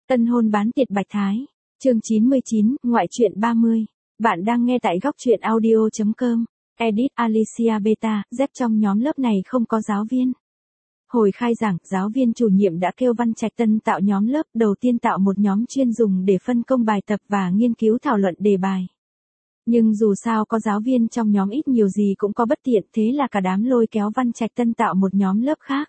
Tân hôn bán tiệt Bạch Thái. Chương 99, ngoại truyện 30. Bạn đang nghe tại góc truyện audio.com. Edit Alicia Beta, Z trong nhóm lớp này không có giáo viên. Hồi khai giảng, giáo viên chủ nhiệm đã kêu Văn Trạch Tân tạo nhóm lớp, đầu tiên tạo một nhóm chuyên dùng để phân công bài tập và nghiên cứu thảo luận đề bài. Nhưng dù sao có giáo viên trong nhóm ít nhiều gì cũng có bất tiện, thế là cả đám lôi kéo Văn Trạch Tân tạo một nhóm lớp khác.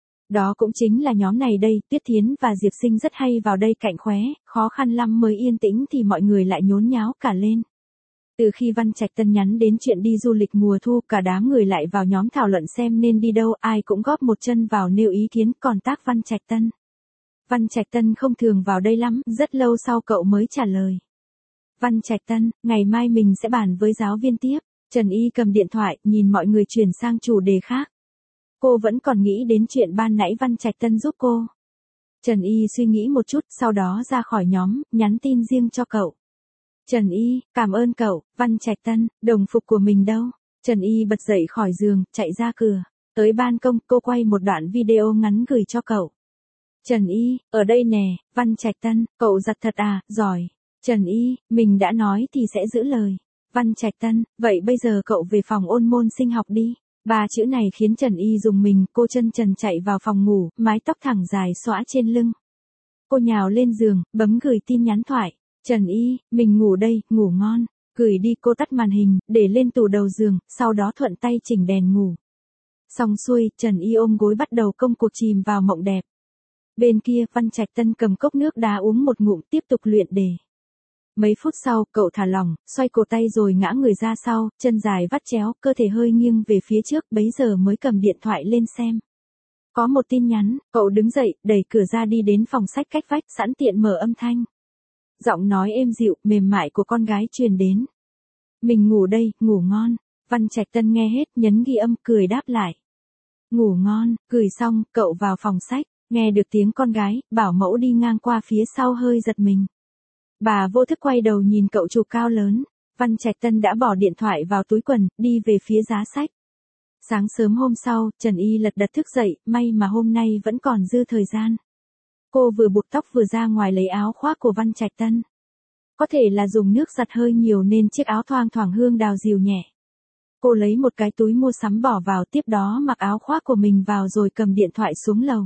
Đó cũng chính là nhóm này đây, Tuyết Thiến và Diệp Sinh rất hay vào đây cạnh khóe, khó khăn lắm mới yên tĩnh thì mọi người lại nhốn nháo cả lên. Từ khi Văn Trạch Tân nhắn đến chuyện đi du lịch mùa thu, cả đám người lại vào nhóm thảo luận xem nên đi đâu, ai cũng góp một chân vào nêu ý kiến, còn tác Văn Trạch Tân. Văn Trạch Tân không thường vào đây lắm, rất lâu sau cậu mới trả lời. Văn Trạch Tân, ngày mai mình sẽ bàn với giáo viên tiếp. Trần Y cầm điện thoại, nhìn mọi người chuyển sang chủ đề khác. Cô vẫn còn nghĩ đến chuyện ban nãy Văn Trạch Tân giúp cô. Trần Y suy nghĩ một chút, sau đó ra khỏi nhóm, nhắn tin riêng cho cậu. Trần Y, cảm ơn cậu. Văn Trạch Tân, đồng phục của mình đâu? Trần Y bật dậy khỏi giường, chạy ra cửa. Tới ban công, cô quay một đoạn video ngắn gửi cho cậu. Trần Y, ở đây nè. Văn Trạch Tân, cậu giặt thật à, giỏi. Trần Y, mình đã nói thì sẽ giữ lời. Văn Trạch Tân, vậy bây giờ cậu về phòng ôn môn sinh học đi. Ba chữ này khiến Trần Y rùng mình, cô chân trần chạy vào phòng ngủ, mái tóc thẳng dài xõa trên lưng. Cô nhào lên giường, bấm gửi tin nhắn thoại. Trần Y, mình ngủ đây, ngủ ngon. Gửi đi. Cô tắt màn hình, để lên tủ đầu giường, sau đó thuận tay chỉnh đèn ngủ. Xong xuôi, Trần Y ôm gối bắt đầu công cuộc chìm vào mộng đẹp. Bên kia, Văn Trạch Tân cầm cốc nước đá uống một ngụm, tiếp tục luyện đề. Mấy phút sau, cậu thả lỏng, xoay cổ tay rồi ngã người ra sau, chân dài vắt chéo, cơ thể hơi nghiêng về phía trước, bấy giờ mới cầm điện thoại lên xem. Có một tin nhắn, cậu đứng dậy, đẩy cửa ra đi đến phòng sách cách vách, sẵn tiện mở âm thanh. Giọng nói êm dịu, mềm mại của con gái truyền đến. Mình ngủ đây, ngủ ngon. Văn Trạch Tân nghe hết, nhấn ghi âm, cười đáp lại. Ngủ ngon. Gửi xong, cậu vào phòng sách, nghe được tiếng con gái, bảo mẫu đi ngang qua phía sau hơi giật mình. Bà vô thức quay đầu nhìn cậu chụp cao lớn. Văn Trạch Tân đã bỏ điện thoại vào túi quần, đi về phía giá sách. Sáng sớm hôm sau, Trần Y lật đật thức dậy, may mà hôm nay vẫn còn dư thời gian. Cô vừa buộc tóc vừa ra ngoài lấy áo khoác của Văn Trạch Tân. Có thể là dùng nước giặt hơi nhiều nên chiếc áo thoang thoảng hương đào dịu nhẹ. Cô lấy một cái túi mua sắm bỏ vào, tiếp đó mặc áo khoác của mình vào rồi cầm điện thoại xuống lầu.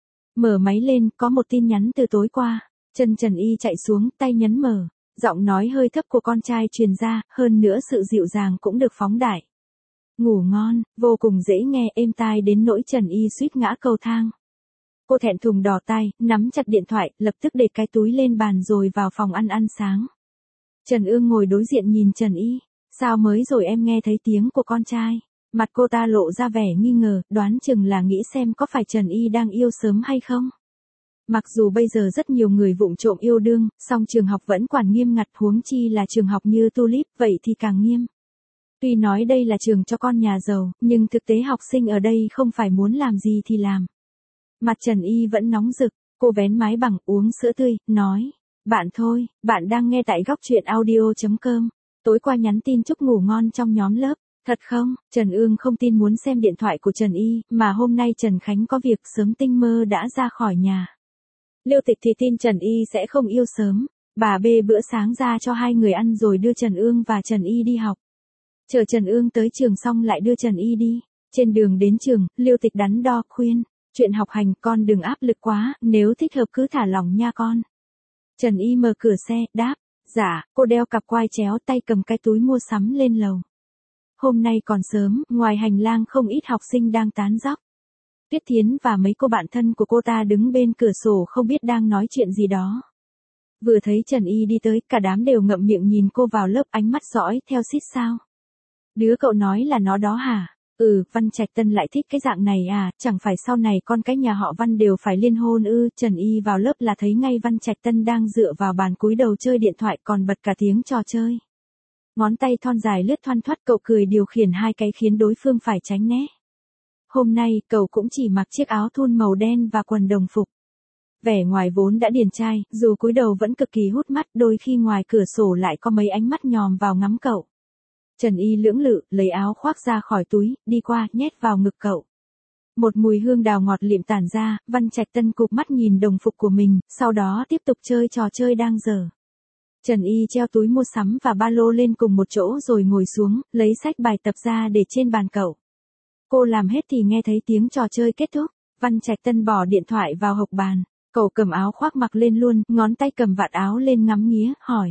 Mở máy lên, có một tin nhắn từ tối qua. Chân Trần Y chạy xuống, tay nhấn mở. Giọng nói hơi thấp của con trai truyền ra, hơn nữa sự dịu dàng cũng được phóng đại. Ngủ ngon, vô cùng dễ nghe, êm tai đến nỗi Trần Y suýt ngã cầu thang. Cô thẹn thùng đỏ tai, nắm chặt điện thoại, lập tức để cái túi lên bàn rồi vào phòng ăn sáng. Trần Ương ngồi đối diện nhìn Trần Y. Sao mới rồi em nghe thấy tiếng của con trai? Mặt cô ta lộ ra vẻ nghi ngờ, đoán chừng là nghĩ xem có phải Trần Y đang yêu sớm hay không. Mặc dù bây giờ rất nhiều người vụng trộm yêu đương, song trường học vẫn quản nghiêm ngặt, huống chi là trường học như Tulip, vậy thì càng nghiêm. Tuy nói đây là trường cho con nhà giàu, nhưng thực tế học sinh ở đây không phải muốn làm gì thì làm. Mặt Trần Y vẫn nóng rực, cô vén mái bằng, uống sữa tươi, nói. Bạn thôi, bạn đang nghe tại góc truyện audio.com. Tối qua nhắn tin chúc ngủ ngon trong nhóm lớp. Thật không? Trần Ương không tin muốn xem điện thoại của Trần Y, mà hôm nay Trần Khánh có việc sớm tinh mơ đã ra khỏi nhà. Liêu Tịch thì tin Trần Y sẽ không yêu sớm. Bà bê bữa sáng ra cho hai người ăn rồi đưa Trần Ương và Trần Y đi học. Chờ Trần Ương tới trường xong lại đưa Trần Y đi. Trên đường đến trường, Liêu Tịch đắn đo khuyên. Chuyện học hành con đừng áp lực quá, nếu thích hợp cứ thả lỏng nha con. Trần Y mở cửa xe, đáp. Dạ, cô đeo cặp quai chéo, tay cầm cái túi mua sắm lên lầu. Hôm nay còn sớm, ngoài hành lang không ít học sinh đang tán dóc. Tuyết Thiến và mấy cô bạn thân của cô ta đứng bên cửa sổ không biết đang nói chuyện gì đó. Vừa thấy Trần Y đi tới, cả đám đều ngậm miệng nhìn cô vào lớp, ánh mắt dõi theo xít sao. Đứa cậu nói là nó đó hả? Văn Trạch Tân lại thích cái dạng này à, chẳng phải sau này con cái nhà họ Văn đều phải liên hôn ư? Trần Y vào lớp là thấy ngay Văn Trạch Tân đang dựa vào bàn cúi đầu chơi điện thoại, còn bật cả tiếng trò chơi. Ngón tay thon dài lướt thoăn thoắt, cậu cười điều khiển hai cái khiến đối phương phải tránh né. Hôm nay, cậu cũng chỉ mặc chiếc áo thun màu đen và quần đồng phục. Vẻ ngoài vốn đã điển trai, dù cúi đầu vẫn cực kỳ hút mắt, đôi khi ngoài cửa sổ lại có mấy ánh mắt nhòm vào ngắm cậu. Trần Y lưỡng lự, lấy áo khoác ra khỏi túi, đi qua, nhét vào ngực cậu. Một mùi hương đào ngọt lịm tản ra, Văn Trạch Tân cụp mắt nhìn đồng phục của mình, sau đó tiếp tục chơi trò chơi đang dở. Trần Y treo túi mua sắm và ba lô lên cùng một chỗ rồi ngồi xuống, lấy sách bài tập ra để trên bàn cậu. Cô làm hết thì nghe thấy tiếng trò chơi kết thúc, Văn Trạch Tân bỏ điện thoại vào hộc bàn. Cậu cầm áo khoác mặc lên luôn, ngón tay cầm vạt áo lên ngắm nghía, hỏi.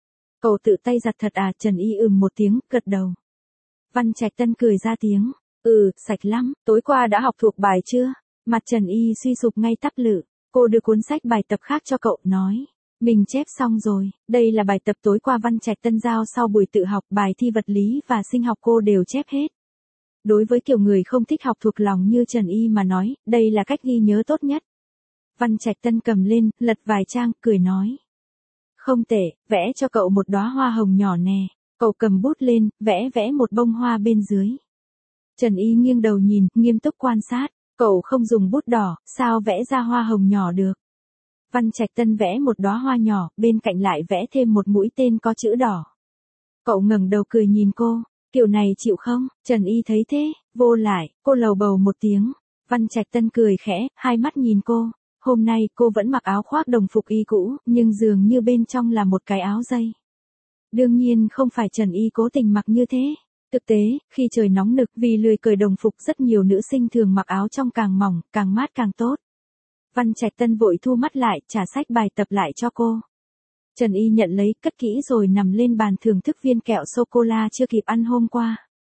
Cậu tự tay giặt thật à? Trần Y một tiếng, gật đầu. Văn Trạch Tân cười ra tiếng. Sạch lắm, tối qua đã học thuộc bài chưa? Mặt Trần Y suy sụp ngay tắp lự. Cô đưa cuốn sách bài tập khác cho cậu, nói. Mình chép xong rồi, đây là bài tập tối qua Văn Trạch Tân giao sau buổi tự học, bài thi vật lý và sinh học cô đều chép hết. Đối với kiểu người không thích học thuộc lòng như Trần Y mà nói, đây là cách ghi nhớ tốt nhất. Văn Trạch Tân cầm lên, lật vài trang, cười nói. Không tệ, vẽ cho cậu một đóa hoa hồng nhỏ nè. Cậu cầm bút lên, vẽ một bông hoa bên dưới. Trần Y nghiêng đầu nhìn, nghiêm túc quan sát. Cậu không dùng bút đỏ, sao vẽ ra hoa hồng nhỏ được? Văn Trạch Tân vẽ một đóa hoa nhỏ, bên cạnh lại vẽ thêm một mũi tên có chữ đỏ. Cậu ngẩng đầu cười nhìn cô, kiểu này chịu không? Trần Y thấy thế, vô lại, cô lầu bầu một tiếng. Văn Trạch Tân cười khẽ, hai mắt nhìn cô. Hôm nay cô vẫn mặc áo khoác đồng phục y cũ, nhưng dường như bên trong là một cái áo dây. Đương nhiên không phải Trần Y cố tình mặc như thế. Thực tế, khi trời nóng nực vì lười cởi đồng phục rất nhiều nữ sinh thường mặc áo trong càng mỏng, càng mát càng tốt. Văn Trạch Tân vội thu mắt lại, trả sách bài tập lại cho cô. Trần Y nhận lấy, cất kỹ rồi nằm lên bàn thưởng thức viên kẹo sô-cô-la chưa kịp ăn hôm qua.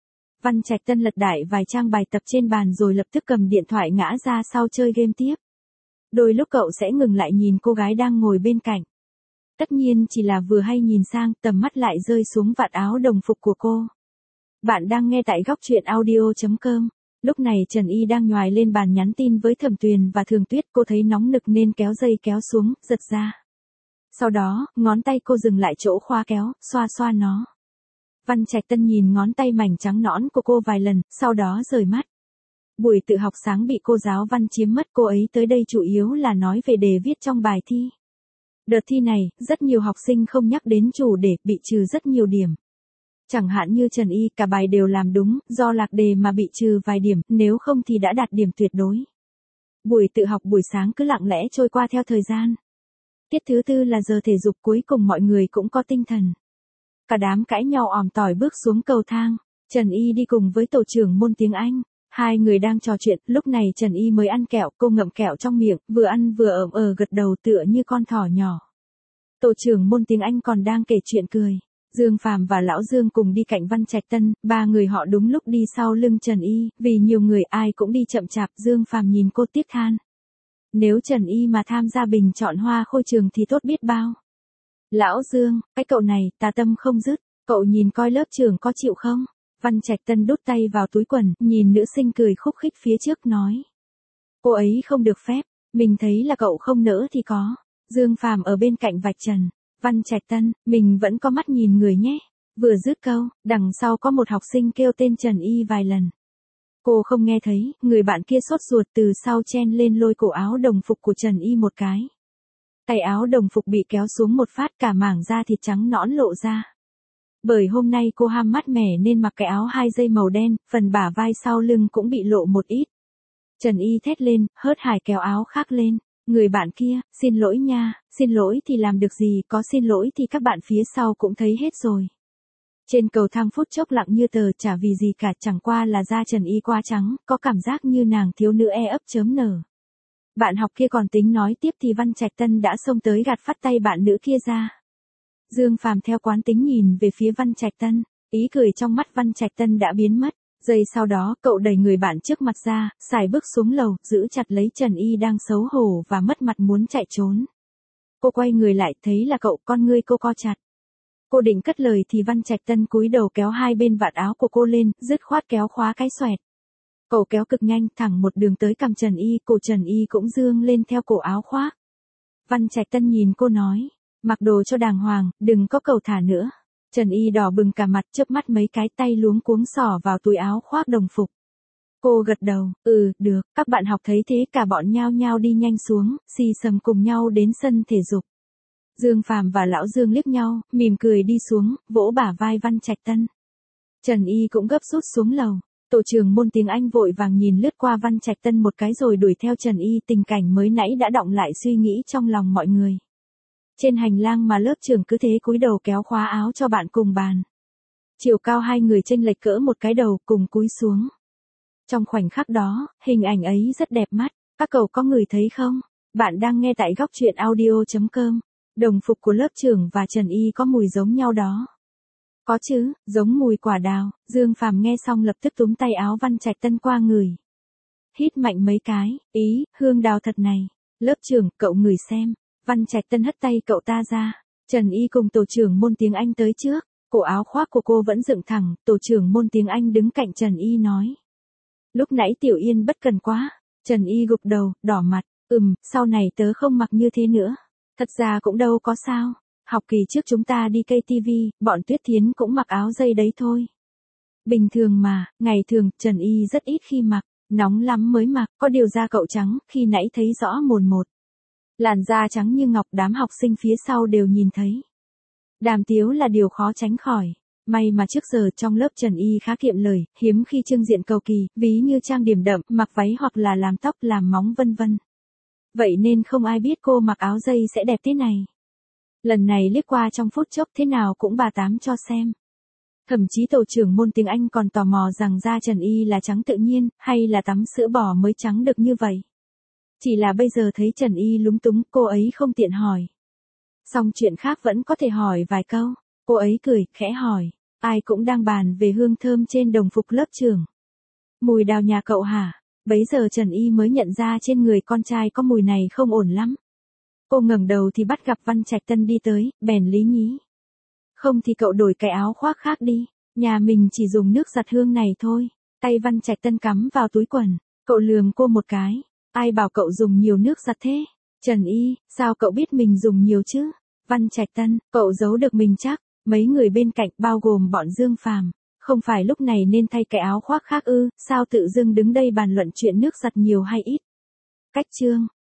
Văn Trạch Tân lật đại vài trang bài tập trên bàn rồi lập tức cầm điện thoại ngã ra sau chơi game tiếp. Đôi lúc cậu sẽ ngừng lại nhìn cô gái đang ngồi bên cạnh. Tất nhiên chỉ là vừa hay nhìn sang, tầm mắt lại rơi xuống vạt áo đồng phục của cô. Bạn đang nghe tại góc truyện audio.com. Lúc này Trần Y đang nhoài lên bàn nhắn tin với Thẩm Tuyền và Thường Tuyết, cô thấy nóng nực nên kéo dây kéo xuống, giật ra. Sau đó, ngón tay cô dừng lại chỗ khóa kéo, xoa xoa nó. Văn Trạch Tân nhìn ngón tay mảnh trắng nõn của cô vài lần, sau đó rời mắt. Buổi tự học sáng bị cô giáo Văn chiếm mất, cô ấy tới đây chủ yếu là nói về đề viết trong bài thi. Đợt thi này, rất nhiều học sinh không nhắc đến chủ đề, bị trừ rất nhiều điểm. Chẳng hạn như Trần Y, cả bài đều làm đúng, do lạc đề mà bị trừ vài điểm, nếu không thì đã đạt điểm tuyệt đối. Buổi tự học buổi sáng cứ lặng lẽ trôi qua theo thời gian. Tiết thứ tư là giờ thể dục, cuối cùng mọi người cũng có tinh thần. Cả đám cãi nhau òm tỏi bước xuống cầu thang. Trần Y đi cùng với tổ trưởng môn tiếng Anh. Hai người đang trò chuyện, lúc này Trần Y mới ăn kẹo, cô ngậm kẹo trong miệng, vừa ăn vừa gật đầu tựa như con thỏ nhỏ. Tổ trưởng môn tiếng Anh còn đang kể chuyện cười. Dương Phàm và Lão Dương cùng đi cạnh Văn Trạch Tân, ba người họ đúng lúc đi sau lưng Trần Y, vì nhiều người ai cũng đi chậm chạp, Dương Phàm nhìn cô tiếc than. Nếu Trần Y mà tham gia bình chọn hoa khôi trường thì tốt biết bao. Lão Dương, cái cậu này, tà tâm không dứt, cậu nhìn coi lớp trưởng có chịu không? Văn Trạch Tân đút tay vào túi quần, nhìn nữ sinh cười khúc khích phía trước nói. Cô ấy không được phép, mình thấy là cậu không nỡ thì có. Dương Phàm ở bên cạnh vạch trần. Văn Trạch Tân, mình vẫn có mắt nhìn người nhé. Vừa dứt câu, đằng sau có một học sinh kêu tên Trần Y vài lần. Cô không nghe thấy, người bạn kia sốt ruột từ sau chen lên lôi cổ áo đồng phục của Trần Y một cái. Tay áo đồng phục bị kéo xuống một phát, cả mảng da thịt trắng nõn lộ ra. Bởi hôm nay cô ham mát mẻ nên mặc cái áo 2 dây màu đen, phần bả vai sau lưng cũng bị lộ một ít. Trần Y thét lên, hớt hải kéo áo khác lên. Người bạn kia, xin lỗi nha, xin lỗi thì làm được gì, có xin lỗi thì các bạn phía sau cũng thấy hết rồi. Trên cầu thang phút chốc lặng như tờ, chả vì gì cả, chẳng qua là da Trần Y quá trắng, có cảm giác như nàng thiếu nữ ấp.n. Bạn học kia còn tính nói tiếp thì Văn Trạch Tân đã xông tới gạt phắt tay bạn nữ kia ra. Dương Phàm theo quán tính nhìn về phía Văn Trạch Tân, ý cười trong mắt Văn Trạch Tân đã biến mất. Giây sau đó, cậu đẩy người bạn trước mặt ra, xài bước xuống lầu, giữ chặt lấy Trần Y đang xấu hổ và mất mặt muốn chạy trốn. Cô quay người lại, thấy là cậu, con ngươi cô co chặt. Cô định cất lời thì Văn Trạch Tân cúi đầu kéo hai bên vạt áo của cô lên, dứt khoát kéo khóa cái xoẹt. Cậu kéo cực nhanh, thẳng một đường tới cằm Trần Y, cổ Trần Y cũng dương lên theo cổ áo khoác. Văn Trạch Tân nhìn cô nói, mặc đồ cho đàng hoàng, đừng có cầu thả nữa. Trần Y đỏ bừng cả mặt, chớp mắt mấy cái, tay luống cuống xỏ vào túi áo khoác đồng phục. Cô gật đầu, được, các bạn học thấy thế cả bọn nhao nhao đi nhanh xuống, xì xầm cùng nhau đến sân thể dục. Dương Phàm và Lão Dương liếc nhau, mỉm cười đi xuống, vỗ bả vai Văn Trạch Tân. Trần Y cũng gấp rút xuống lầu. Tổ trưởng môn tiếng Anh vội vàng nhìn lướt qua Văn Trạch Tân một cái rồi đuổi theo Trần Y, tình cảnh mới nãy đã đọng lại suy nghĩ trong lòng mọi người. Trên hành lang mà lớp trưởng cứ thế cúi đầu kéo khóa áo cho bạn cùng bàn. Chiều cao hai người chênh lệch cỡ một cái đầu cùng cúi xuống. Trong khoảnh khắc đó, hình ảnh ấy rất đẹp mắt, các cậu có người thấy không? Bạn đang nghe tại góc truyện audio.com. Đồng phục của lớp trưởng và Trần Y có mùi giống nhau đó. Có chứ, giống mùi quả đào. Dương Phàm nghe xong lập tức túm tay áo Văn Trạch Tân qua người. Hít mạnh mấy cái, ý, hương đào thật này. Lớp trưởng, cậu ngửi xem. Văn Trạch Tân hất tay cậu ta ra. Trần Y cùng tổ trưởng môn tiếng Anh tới trước. Cổ áo khoác của cô vẫn dựng thẳng, tổ trưởng môn tiếng Anh đứng cạnh Trần Y nói. Lúc nãy Tiểu Yên bất cần quá. Trần Y gục đầu, đỏ mặt. Sau này tớ không mặc như thế nữa. Thật ra cũng đâu có sao. Học kỳ trước chúng ta đi KTV, bọn Tuyết Thiến cũng mặc áo dây đấy thôi. Bình thường mà, ngày thường, Trần Y rất ít khi mặc, nóng lắm mới mặc, có điều da cậu trắng, khi nãy thấy rõ mồn một. Làn da trắng như ngọc, đám học sinh phía sau đều nhìn thấy. Đàm tiếu là điều khó tránh khỏi. May mà trước giờ trong lớp Trần Y khá kiệm lời, hiếm khi trưng diện cầu kỳ, ví như trang điểm đậm, mặc váy hoặc là làm tóc, làm móng vân vân. Vậy nên không ai biết cô mặc áo dây sẽ đẹp thế này. Lần này liếc qua trong phút chốc thế nào cũng bà tám cho xem. Thậm chí tổ trưởng môn tiếng Anh còn tò mò rằng da Trần Y là trắng tự nhiên, hay là tắm sữa bò mới trắng được như vậy. Chỉ là bây giờ thấy Trần Y lúng túng, cô ấy không tiện hỏi. Xong chuyện khác vẫn có thể hỏi vài câu. Cô ấy cười, khẽ hỏi. Ai cũng đang bàn về hương thơm trên đồng phục lớp trưởng. Mùi đào nhà cậu hả? Bấy giờ Trần Y mới nhận ra trên người con trai có mùi này không ổn lắm. Cô ngẩng đầu thì bắt gặp Văn Trạch Tân đi tới, bèn lý nhí. Không thì cậu đổi cái áo khoác khác đi, nhà mình chỉ dùng nước giặt hương này thôi. Tay Văn Trạch Tân cắm vào túi quần, cậu lườm cô một cái. Ai bảo cậu dùng nhiều nước giặt thế? Trần Y, sao cậu biết mình dùng nhiều chứ? Văn Trạch Tân, cậu giấu được mình chắc. Mấy người bên cạnh bao gồm bọn Dương Phàm, không phải lúc này nên thay cái áo khoác khác ư? Sao tự dưng đứng đây bàn luận chuyện nước giặt nhiều hay ít? Cách chương